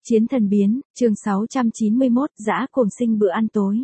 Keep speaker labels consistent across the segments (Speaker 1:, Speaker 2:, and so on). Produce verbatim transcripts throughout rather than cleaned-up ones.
Speaker 1: Chiến thần biến, chương sáu trăm chín mươi mốt, dã cuồng sinh bữa ăn tối.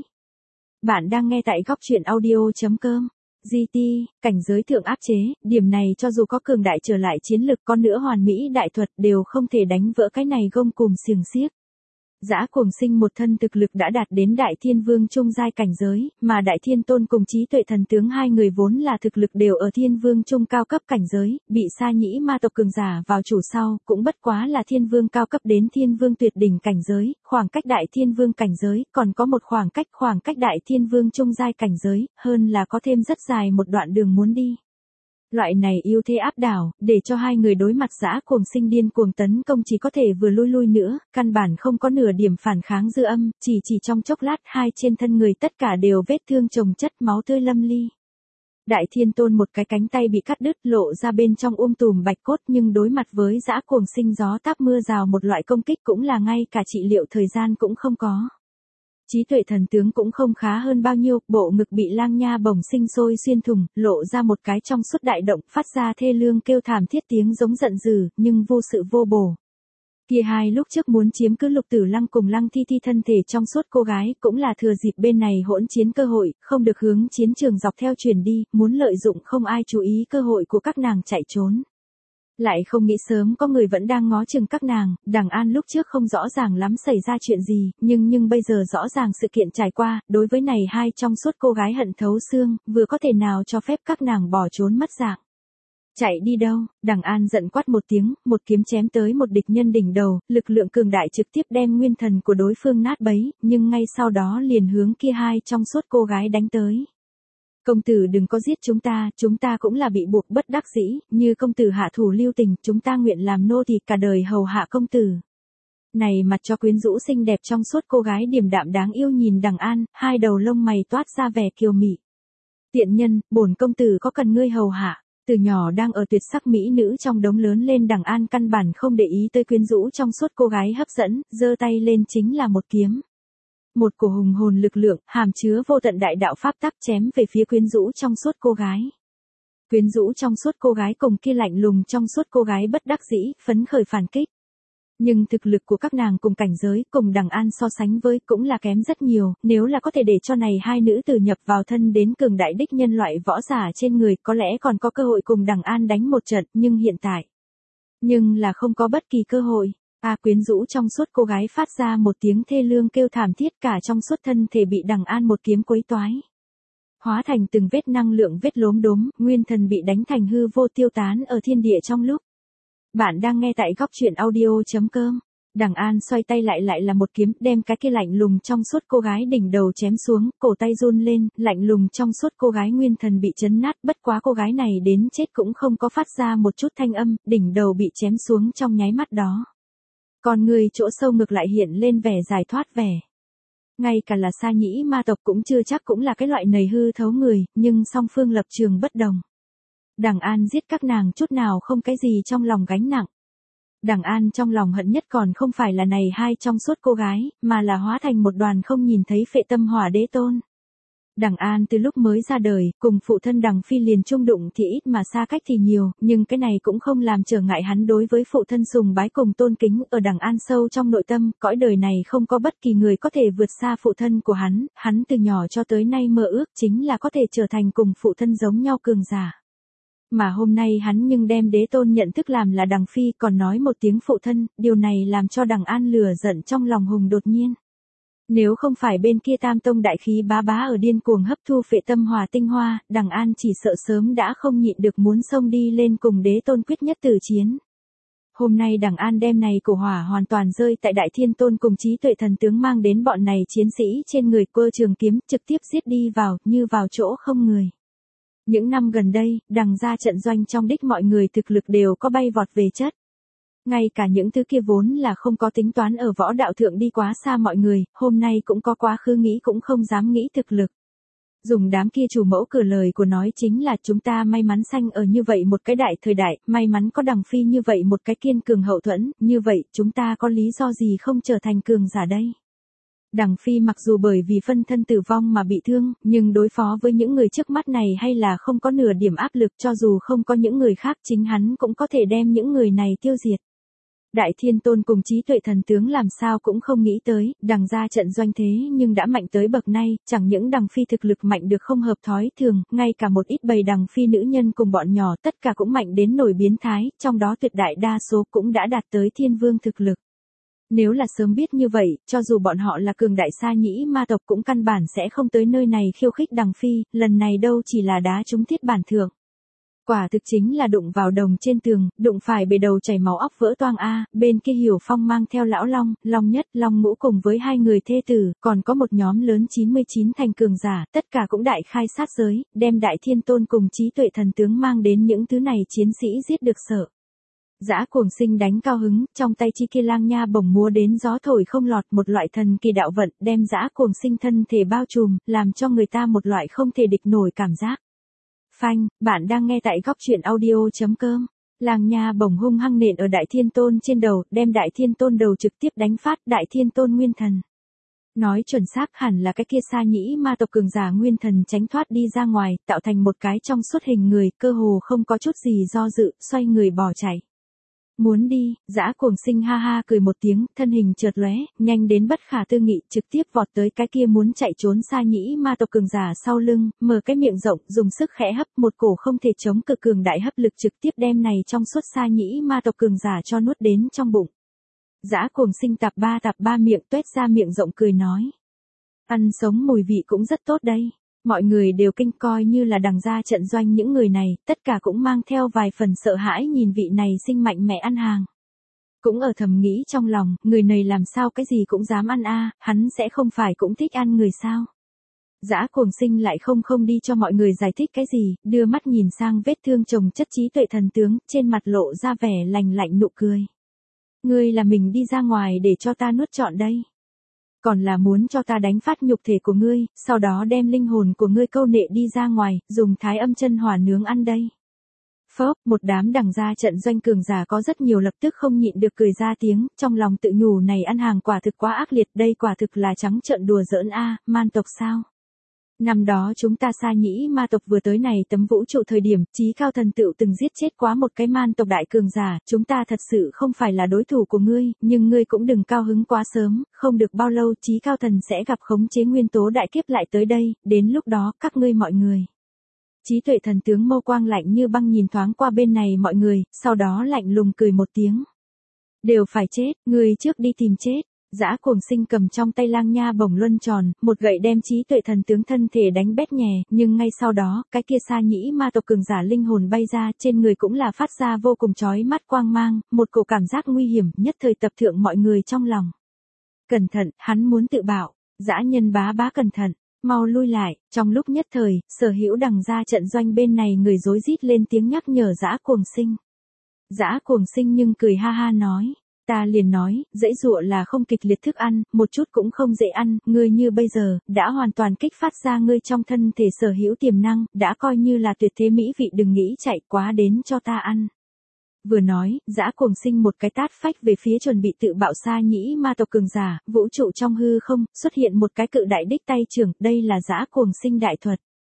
Speaker 1: Bạn đang nghe tại góc truyện audio.com. giê tê, cảnh giới thượng áp chế, điểm này cho dù có cường đại trở lại chiến lực con nữa hoàn mỹ đại thuật đều không thể đánh vỡ cái này gông cùm xiềng xiếc. Dã cuồng sinh một thân thực lực đã đạt đến đại thiên vương trung giai cảnh giới, mà đại thiên tôn cùng trí tuệ thần tướng hai người vốn là thực lực đều ở thiên vương trung cao cấp cảnh giới, bị sa nhĩ ma tộc cường giả vào chủ sau, cũng bất quá là thiên vương cao cấp đến thiên vương tuyệt đỉnh cảnh giới, khoảng cách đại thiên vương cảnh giới, còn có một khoảng cách khoảng cách đại thiên vương trung giai cảnh giới, hơn là có thêm rất dài một đoạn đường muốn đi. Loại này ưu thế áp đảo, để cho hai người đối mặt dã cuồng sinh điên cuồng tấn công chỉ có thể vừa lui lui nữa, căn bản không có nửa điểm phản kháng dư âm, chỉ chỉ trong chốc lát hai trên thân người tất cả đều vết thương chồng chất máu tươi lâm ly. Đại thiên tôn một cái cánh tay bị cắt đứt lộ ra bên trong um tùm bạch cốt, nhưng đối mặt với dã cuồng sinh gió táp mưa rào một loại công kích cũng là ngay cả trị liệu thời gian cũng không có. Trí tuệ thần tướng cũng không khá hơn bao nhiêu, bộ ngực bị lang nha bổng sinh sôi xuyên thủng, lộ ra một cái trong suốt đại động, phát ra thê lương kêu thảm thiết tiếng giống giận dữ, nhưng vô sự vô bổ. Kia hai lúc trước muốn chiếm cứ Lục Tử Lăng cùng Lăng Thi Thi thân thể trong suốt cô gái, cũng là thừa dịp bên này hỗn chiến cơ hội, không được hướng chiến trường dọc theo truyền đi, muốn lợi dụng không ai chú ý cơ hội của các nàng chạy trốn. Lại không nghĩ sớm có người vẫn đang ngó chừng các nàng, Đằng An lúc trước không rõ ràng lắm xảy ra chuyện gì, nhưng nhưng bây giờ rõ ràng sự kiện trải qua, đối với này hai trong suốt cô gái hận thấu xương, vừa có thể nào cho phép các nàng bỏ trốn mất dạng. Chạy đi đâu, Đằng An giận quát một tiếng, một kiếm chém tới một địch nhân đỉnh đầu, lực lượng cường đại trực tiếp đem nguyên thần của đối phương nát bấy, nhưng ngay sau đó liền hướng kia hai trong suốt cô gái đánh tới. Công tử đừng có giết chúng ta, chúng ta cũng là bị buộc bất đắc dĩ, như công tử hạ thủ lưu tình, chúng ta nguyện làm nô tỳ cả đời hầu hạ công tử. Này mặt cho quyến rũ xinh đẹp trong suốt cô gái điềm đạm đáng yêu nhìn Đằng An, hai đầu lông mày toát ra vẻ kiều mị. Tiện nhân, bổn công tử có cần ngươi hầu hạ. Từ nhỏ đang ở tuyệt sắc mỹ nữ trong đống lớn lên, Đằng An căn bản không để ý tới quyến rũ trong suốt cô gái hấp dẫn, giơ tay lên chính là một kiếm. Một cổ hùng hồn lực lượng, hàm chứa vô tận đại đạo pháp tắc chém về phía quyến rũ trong suốt cô gái. Quyến rũ trong suốt cô gái cùng kia lạnh lùng trong suốt cô gái bất đắc dĩ, phấn khởi phản kích. Nhưng thực lực của các nàng cùng cảnh giới, cùng Đằng An so sánh với cũng là kém rất nhiều, nếu là có thể để cho này hai nữ tử nhập vào thân đến cường đại đích nhân loại võ giả trên người, có lẽ còn có cơ hội cùng Đằng An đánh một trận, nhưng hiện tại. Nhưng là không có bất kỳ cơ hội. A quyến rũ trong suốt cô gái phát ra một tiếng thê lương kêu thảm thiết, cả trong suốt thân thể bị Đằng An một kiếm quấy toái. Hóa thành từng vết năng lượng vết lốm đốm, nguyên thần bị đánh thành hư vô tiêu tán ở thiên địa trong lúc. Bạn đang nghe tại góc truyện audio.com. Đằng An xoay tay lại lại là một kiếm, đem cái kia lạnh lùng trong suốt cô gái đỉnh đầu chém xuống, cổ tay run lên, lạnh lùng trong suốt cô gái nguyên thần bị chấn nát, bất quá cô gái này đến chết cũng không có phát ra một chút thanh âm, đỉnh đầu bị chém xuống trong nháy mắt đó. Còn người chỗ sâu ngược lại hiện lên vẻ giải thoát vẻ. Ngay cả là sa nhĩ ma tộc cũng chưa chắc cũng là cái loại nầy hư thấu người, nhưng song phương lập trường bất đồng. Đằng An giết các nàng chút nào không cái gì trong lòng gánh nặng. Đằng An trong lòng hận nhất còn không phải là này hai trong suốt cô gái, mà là hóa thành một đoàn không nhìn thấy phệ tâm hỏa đế tôn. Đằng An từ lúc mới ra đời, cùng phụ thân Đằng Phi liền chung đụng thì ít mà xa cách thì nhiều, nhưng cái này cũng không làm trở ngại hắn đối với phụ thân sùng bái cùng tôn kính. Ở Đằng An sâu trong nội tâm, cõi đời này không có bất kỳ người có thể vượt xa phụ thân của hắn, hắn từ nhỏ cho tới nay mơ ước chính là có thể trở thành cùng phụ thân giống nhau cường giả. Mà hôm nay hắn nhưng đem đế tôn nhận thức làm là Đằng Phi, còn nói một tiếng phụ thân, điều này làm cho Đằng An lửa giận trong lòng hùng đột nhiên. Nếu không phải bên kia tam tông đại khí bá bá ở điên cuồng hấp thu phệ tâm hỏa tinh hoa, Đằng An chỉ sợ sớm đã không nhịn được muốn xông đi lên cùng đế tôn quyết nhất tử chiến. Hôm nay Đằng An đem này cổ hỏa hoàn toàn rơi tại đại thiên tôn cùng trí tuệ thần tướng mang đến bọn này chiến sĩ trên người, cơ trường kiếm trực tiếp giết đi vào, như vào chỗ không người. Những năm gần đây, Đằng ra trận doanh trong đích mọi người thực lực đều có bay vọt về chất. Ngay cả những thứ kia vốn là không có tính toán ở võ đạo thượng đi quá xa mọi người, hôm nay cũng có quá khứ nghĩ cũng không dám nghĩ thực lực. Dùng đám kia chủ mẫu cửa lời của nói chính là chúng ta may mắn sanh ở như vậy một cái đại thời đại, may mắn có Đằng Phi như vậy một cái kiên cường hậu thuẫn, như vậy chúng ta có lý do gì không trở thành cường giả đây. Đằng Phi mặc dù bởi vì phân thân tử vong mà bị thương, nhưng đối phó với những người trước mắt này hay là không có nửa điểm áp lực, cho dù không có những người khác chính hắn cũng có thể đem những người này tiêu diệt. Đại Thiên Tôn cùng Trí Tuệ Thần Tướng làm sao cũng không nghĩ tới, đằng ra trận doanh thế nhưng đã mạnh tới bậc này, chẳng những đằng phi thực lực mạnh được không hợp thói thường, ngay cả một ít bầy đằng phi nữ nhân cùng bọn nhỏ tất cả cũng mạnh đến nổi biến thái, trong đó tuyệt đại đa số cũng đã đạt tới thiên vương thực lực. Nếu là sớm biết như vậy, cho dù bọn họ là cường đại sa nhĩ ma tộc cũng căn bản sẽ không tới nơi này khiêu khích đằng phi, lần này đâu chỉ là đá trúng thiết bản thượng. Quả thực chính là đụng vào đồng trên tường, đụng phải bề đầu chảy máu óc vỡ toang a, bên kia Hiểu Phong mang theo lão Long, Long Nhất, Long Ngũ cùng với hai người thê tử, còn có một nhóm lớn chín mươi chín thành cường giả, tất cả cũng đại khai sát giới, đem Đại Thiên Tôn cùng Trí Tuệ Thần Tướng mang đến những thứ này chiến sĩ giết được sợ. Dã Cuồng Sinh đánh cao hứng, trong tay chi kia lang nha bổng múa đến gió thổi không lọt, một loại thần kỳ đạo vận, đem Dã Cuồng Sinh thân thể bao trùm, làm cho người ta một loại không thể địch nổi cảm giác. Phanh, bạn đang nghe tại góc truyện audio chấm com. Lang nha bổng hung hăng nện ở Đại Thiên Tôn trên đầu, đem Đại Thiên Tôn đầu trực tiếp đánh phát, Đại Thiên Tôn nguyên thần. Nói chuẩn xác hẳn là cái kia sa nhĩ ma tộc cường giả nguyên thần tránh thoát đi ra ngoài, tạo thành một cái trong suốt hình người, cơ hồ không có chút gì do dự, xoay người bỏ chạy. Muốn đi, Dã Cuồng Sinh ha ha cười một tiếng, thân hình chợt lóe, nhanh đến bất khả tư nghị, trực tiếp vọt tới cái kia muốn chạy trốn sa nhĩ ma tộc cường giả sau lưng, mở cái miệng rộng, dùng sức khẽ hấp, một cổ không thể chống cự cường đại hấp lực trực tiếp đem này trong suốt sa nhĩ ma tộc cường giả cho nuốt đến trong bụng. Dã Cuồng Sinh tạp ba tạp ba miệng tuét ra miệng rộng cười nói. Ăn sống mùi vị cũng rất tốt đây. Mọi người đều kinh coi như là đằng ra trận doanh những người này, tất cả cũng mang theo vài phần sợ hãi nhìn vị này sinh mạnh mẽ ăn hàng. Cũng ở thầm nghĩ trong lòng, người này làm sao cái gì cũng dám ăn a, hắn sẽ không phải cũng thích ăn người sao. Dã Cuồng Sinh lại không không đi cho mọi người giải thích cái gì, đưa mắt nhìn sang vết thương chồng chất Trí Tuệ Thần Tướng, trên mặt lộ ra vẻ lành lạnh nụ cười. Ngươi là mình đi ra ngoài để cho ta nuốt trọn đây. Còn là muốn cho ta đánh phát nhục thể của ngươi, sau đó đem linh hồn của ngươi câu nệ đi ra ngoài, dùng thái âm chân hỏa nướng ăn đây. Phốc, một đám đằng ra trận doanh cường giả có rất nhiều lập tức không nhịn được cười ra tiếng, trong lòng tự nhủ này ăn hàng quả thực quá ác liệt, đây quả thực là trắng trợn đùa giỡn a, man tộc sao? Năm đó chúng ta sa nhĩ ma tộc vừa tới này tấm vũ trụ thời điểm, Chí Cao Thần Tựu từng giết chết quá một cái man tộc đại cường giả, chúng ta thật sự không phải là đối thủ của ngươi, nhưng ngươi cũng đừng cao hứng quá sớm, không được bao lâu Chí Cao Thần sẽ gặp khống chế nguyên tố đại kiếp lại tới đây, đến lúc đó các ngươi mọi người. Trí Tuệ Thần Tướng mâu quang lạnh như băng nhìn thoáng qua bên này mọi người, sau đó lạnh lùng cười một tiếng. Đều phải chết, ngươi trước đi tìm chết. Dã Cuồng Sinh cầm trong tay lang nha bổng luân tròn, một gậy đem Trí Tuệ Thần Tướng thân thể đánh bét nhè, nhưng ngay sau đó, cái kia sa nhĩ ma tộc cường giả linh hồn bay ra, trên người cũng là phát ra vô cùng chói mắt quang mang, một cổ cảm giác nguy hiểm, nhất thời tập thượng mọi người trong lòng. Cẩn thận, hắn muốn tự bạo, dã nhân bá bá cẩn thận, mau lui lại, trong lúc nhất thời, sở hữu đằng ra trận doanh bên này người rối rít lên tiếng nhắc nhở Dã Cuồng Sinh. Dã Cuồng Sinh nhưng cười ha ha nói. Ta liền nói, dãy dụa là không kịch liệt thức ăn, một chút cũng không dễ ăn, ngươi như bây giờ, đã hoàn toàn kích phát ra ngươi trong thân thể sở hữu tiềm năng, đã coi như là tuyệt thế mỹ vị đừng nghĩ chạy quá đến cho ta ăn. Vừa nói, Dã Cuồng Sinh một cái tát phách về phía chuẩn bị tự bạo sa nhĩ ma tộc cường giả, vũ trụ trong hư không, xuất hiện một cái cự đại đích tay trưởng, đây là Dã Cuồng Sinh đại thuật.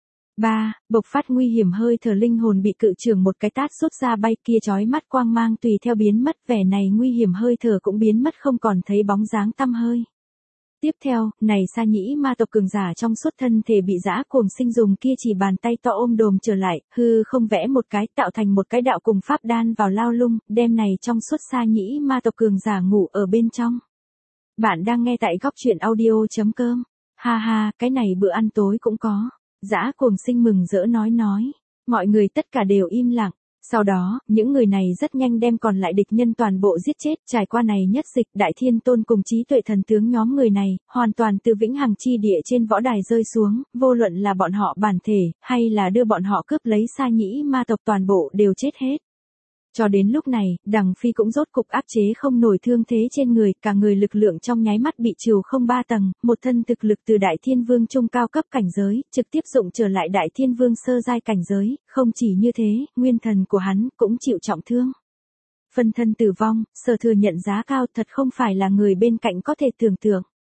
Speaker 1: ba. Bộc phát nguy hiểm hơi thở linh hồn bị cự trưởng một cái tát rút ra bay kia chói mắt quang mang tùy theo biến mất, vẻ này nguy hiểm hơi thở cũng biến mất không còn thấy bóng dáng tăm hơi. Tiếp theo, này sa nhĩ ma tộc cường giả trong suốt thân thể bị Dã Cuồng Sinh dùng kia chỉ bàn tay to ôm đồm trở lại, hư không vẽ một cái tạo thành một cái đạo cùng pháp đan vào lao lung, đem này trong suốt sa nhĩ ma tộc cường giả ngủ ở bên trong. Bạn đang nghe tại góc truyện audio chấm com. Ha ha, cái này bữa ăn tối cũng có. Dã Cuồng Sinh mừng rỡ nói nói. Mọi người tất cả đều im lặng. Sau đó, những người này rất nhanh đem còn lại địch nhân toàn bộ giết chết. Trải qua này nhất dịch, Đại Thiên Tôn cùng Trí Tuệ Thần Tướng nhóm người này, hoàn toàn từ vĩnh hằng chi địa trên võ đài rơi xuống, vô luận là bọn họ bản thể, hay là đưa bọn họ cướp lấy sa nhĩ ma tộc toàn bộ đều chết hết. Cho đến lúc này, đằng phi cũng rốt cục áp chế không nổi thương thế trên người, cả người lực lượng trong nháy mắt bị trừ không ba tầng, một thân thực lực từ Đại Thiên Vương trung cao cấp cảnh giới, trực tiếp dụng trở lại Đại Thiên Vương sơ giai cảnh giới, không chỉ như thế, nguyên thần của hắn cũng chịu trọng thương. Phân thân tử vong, sở thừa nhận giá cao thật không phải là người bên cạnh có thể tưởng tượng.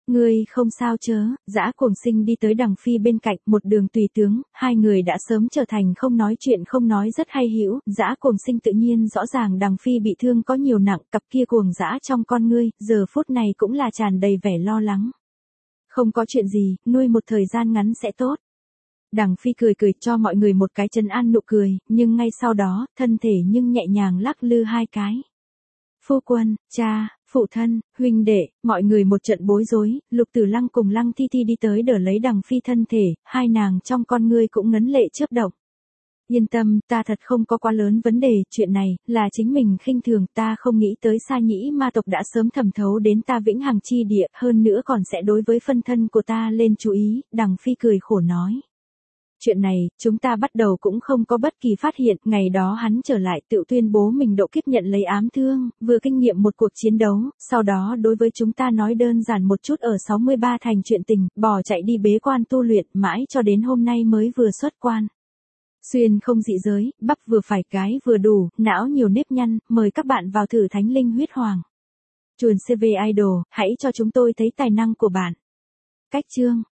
Speaker 1: Ngươi không sao chớ, Dã Cuồng Sinh đi tới Đằng Phi bên cạnh, một đường tùy tướng, hai người đã sớm trở thành không nói chuyện không nói rất hay hữu, Dã Cuồng Sinh tự nhiên rõ ràng Đằng Phi bị thương có nhiều nặng, cặp kia cuồng dã trong con ngươi, giờ phút này cũng là tràn đầy vẻ lo lắng. Không có chuyện gì, nuôi một thời gian ngắn sẽ tốt. Đằng Phi cười cười cho mọi người một cái trấn an nụ cười, nhưng ngay sau đó, thân thể nhưng nhẹ nhàng lắc lư hai cái. Phu quân, cha, phụ thân, huynh đệ, mọi người một trận bối rối, Lục Tử Lăng cùng Lăng Thi Thi đi tới đỡ lấy Đằng Phi thân thể, hai nàng trong con ngươi cũng ngấn lệ chớp động. Yên tâm, ta thật không có quá lớn vấn đề, chuyện này, là chính mình khinh thường, ta không nghĩ tới Sa Nhĩ ma tộc đã sớm thẩm thấu đến ta Vĩnh Hằng chi địa, hơn nữa còn sẽ đối với phân thân của ta lên chú ý, Đằng Phi cười khổ nói. Chuyện này, chúng ta bắt đầu cũng không có bất kỳ phát hiện, ngày đó hắn trở lại tự tuyên bố mình độ kiếp nhận lấy ám thương, vừa kinh nghiệm một cuộc chiến đấu, sau đó đối với chúng ta nói đơn giản một chút ở sáu mươi ba thành chuyện tình, bỏ chạy đi bế quan tu luyện, mãi cho đến hôm nay mới vừa xuất quan. Xuyên không dị giới, bắp vừa phải cái vừa đủ, não nhiều nếp nhăn, mời các bạn vào thử Thánh Linh Huyết Hoàng. Chuồn xê vê Idol, hãy cho chúng tôi thấy tài năng của bạn. Cách chương